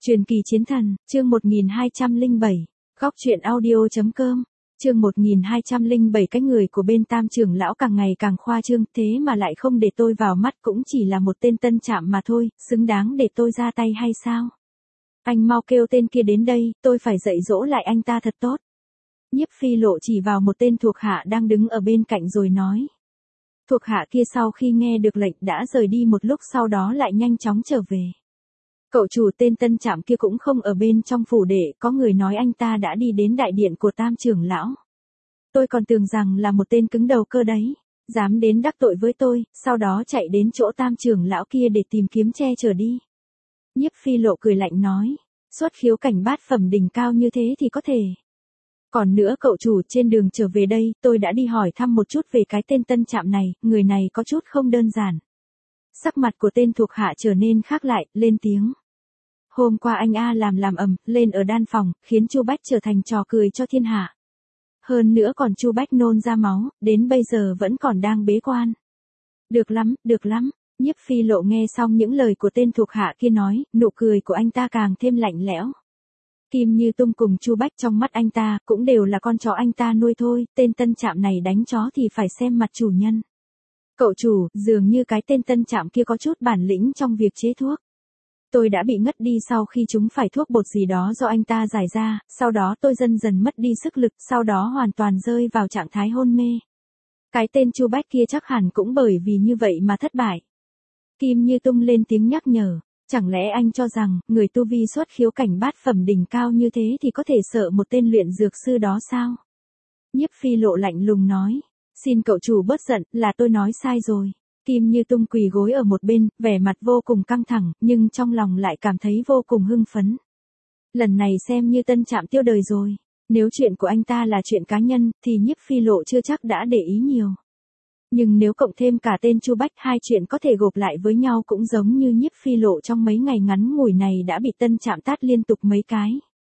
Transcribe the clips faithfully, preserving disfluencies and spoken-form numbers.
Truyền kỳ chiến thần, chương một nghìn hai trăm lẻ bảy, góc truyện audio.com, chương một nghìn hai trăm lẻ bảy. Cái người của bên Tam trưởng lão càng ngày càng khoa trương, thế mà lại không để tôi vào mắt, cũng chỉ là một tên tân trạm mà thôi, xứng đáng để tôi ra tay hay sao? Anh mau kêu tên kia đến đây, tôi phải dạy dỗ lại anh ta thật tốt. Nhiếp Phi Lộ chỉ vào một tên thuộc hạ đang đứng ở bên cạnh rồi nói. Thuộc hạ kia sau khi nghe được lệnh đã rời đi, một lúc sau đó lại nhanh chóng trở về. Cậu chủ tên tân trạm kia cũng không ở bên trong phủ đệ, có người nói anh ta đã đi đến đại điện của Tam trưởng lão. Tôi còn tưởng rằng là một tên cứng đầu cơ đấy, dám đến đắc tội với tôi, sau đó chạy đến chỗ Tam trưởng lão kia để tìm kiếm che chở đi. Nhiếp Phi Lộ cười lạnh nói, xuất khiếu cảnh bát phẩm đỉnh cao như thế thì có thể. Còn nữa cậu chủ, trên đường trở về đây, tôi đã đi hỏi thăm một chút về cái tên tân trạm này, người này có chút không đơn giản. Sắc mặt của tên thuộc hạ trở nên khác lại, lên tiếng. Hôm qua anh A làm làm ầm lên ở đan phòng, khiến Chu Bách trở thành trò cười cho thiên hạ. Hơn nữa còn Chu Bách nôn ra máu, đến bây giờ vẫn còn đang bế quan. Được lắm, được lắm. Nhiếp Phi Lộ nghe xong những lời của tên thuộc hạ kia nói, nụ cười của anh ta càng thêm lạnh lẽo. Kim Như Tung cùng Chu Bách trong mắt anh ta cũng đều là con chó anh ta nuôi thôi, tên tân trạm này đánh chó thì phải xem mặt chủ nhân. Cậu chủ, dường như cái tên tân trạm kia có chút bản lĩnh trong việc chế thuốc. Tôi đã bị ngất đi sau khi chúng phải thuốc bột gì đó do anh ta giải ra, sau đó tôi dần dần mất đi sức lực, sau đó hoàn toàn rơi vào trạng thái hôn mê. Cái tên Chu Bách kia chắc hẳn cũng bởi vì như vậy mà thất bại. Kim Như Tung lên tiếng nhắc nhở, chẳng lẽ anh cho rằng, người tu vi xuất khiếu cảnh bát phẩm đỉnh cao như thế thì có thể sợ một tên luyện dược sư đó sao? Nhiếp Phi Lộ lạnh lùng nói, xin cậu chủ bớt giận, là tôi nói sai rồi. Kim Như Tung quỳ gối ở một bên, vẻ mặt vô cùng căng thẳng, nhưng trong lòng lại cảm thấy vô cùng hưng phấn. Lần này xem như tân trạm tiêu đời rồi. Nếu chuyện của anh ta là chuyện cá nhân, thì Nhiếp Phi Lộ chưa chắc đã để ý nhiều. Nhưng nếu cộng thêm cả tên Chu Bách, hai chuyện có thể gộp lại với nhau cũng giống như Nhiếp Phi Lộ trong mấy ngày ngắn ngủi này đã bị tân trạm tát liên tục mấy cái.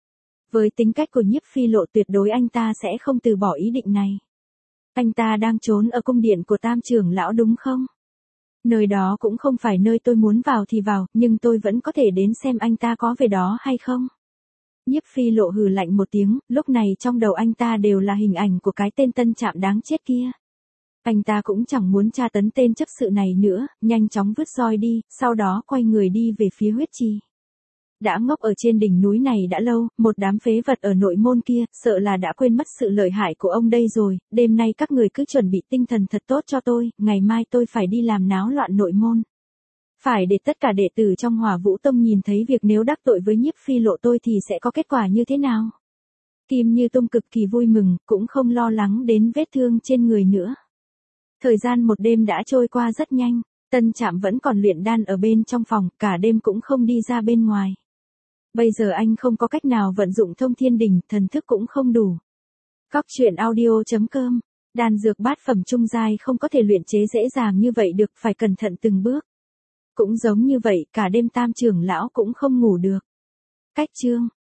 Với tính cách của Nhiếp Phi Lộ tuyệt đối anh ta sẽ không từ bỏ ý định này. Anh ta đang trốn ở cung điện của Tam trưởng lão đúng không? Nơi đó cũng không phải nơi tôi muốn vào thì vào, nhưng tôi vẫn có thể đến xem anh ta có về đó hay không. Nhiếp Phi Lộ hừ lạnh một tiếng, lúc này trong đầu anh ta đều là hình ảnh của cái tên tân trạm đáng chết kia. Anh ta cũng chẳng muốn tra tấn tên chấp sự này nữa, nhanh chóng vứt roi đi, sau đó quay người đi về phía huyết trì. Đã ngốc ở trên đỉnh núi này đã lâu, một đám phế vật ở nội môn kia, sợ là đã quên mất sự lợi hại của ông đây rồi, đêm nay các người cứ chuẩn bị tinh thần thật tốt cho tôi, ngày mai tôi phải đi làm náo loạn nội môn. Phải để tất cả đệ tử trong Hỏa Vũ Tông nhìn thấy việc nếu đắc tội với Nhiếp Phi Lộ tôi thì sẽ có kết quả như thế nào. Kim Như Tung cực kỳ vui mừng, cũng không lo lắng đến vết thương trên người nữa. Thời gian một đêm đã trôi qua rất nhanh, tân trạm vẫn còn luyện đan ở bên trong phòng, cả đêm cũng không đi ra bên ngoài. Bây giờ anh không có cách nào vận dụng thông thiên đỉnh, thần thức cũng không đủ. Góc truyện audio.com, đan dược bát phẩm trung giai không có thể luyện chế dễ dàng như vậy được, phải cẩn thận từng bước. Cũng giống như vậy, cả đêm Tam trưởng lão cũng không ngủ được. Cách chương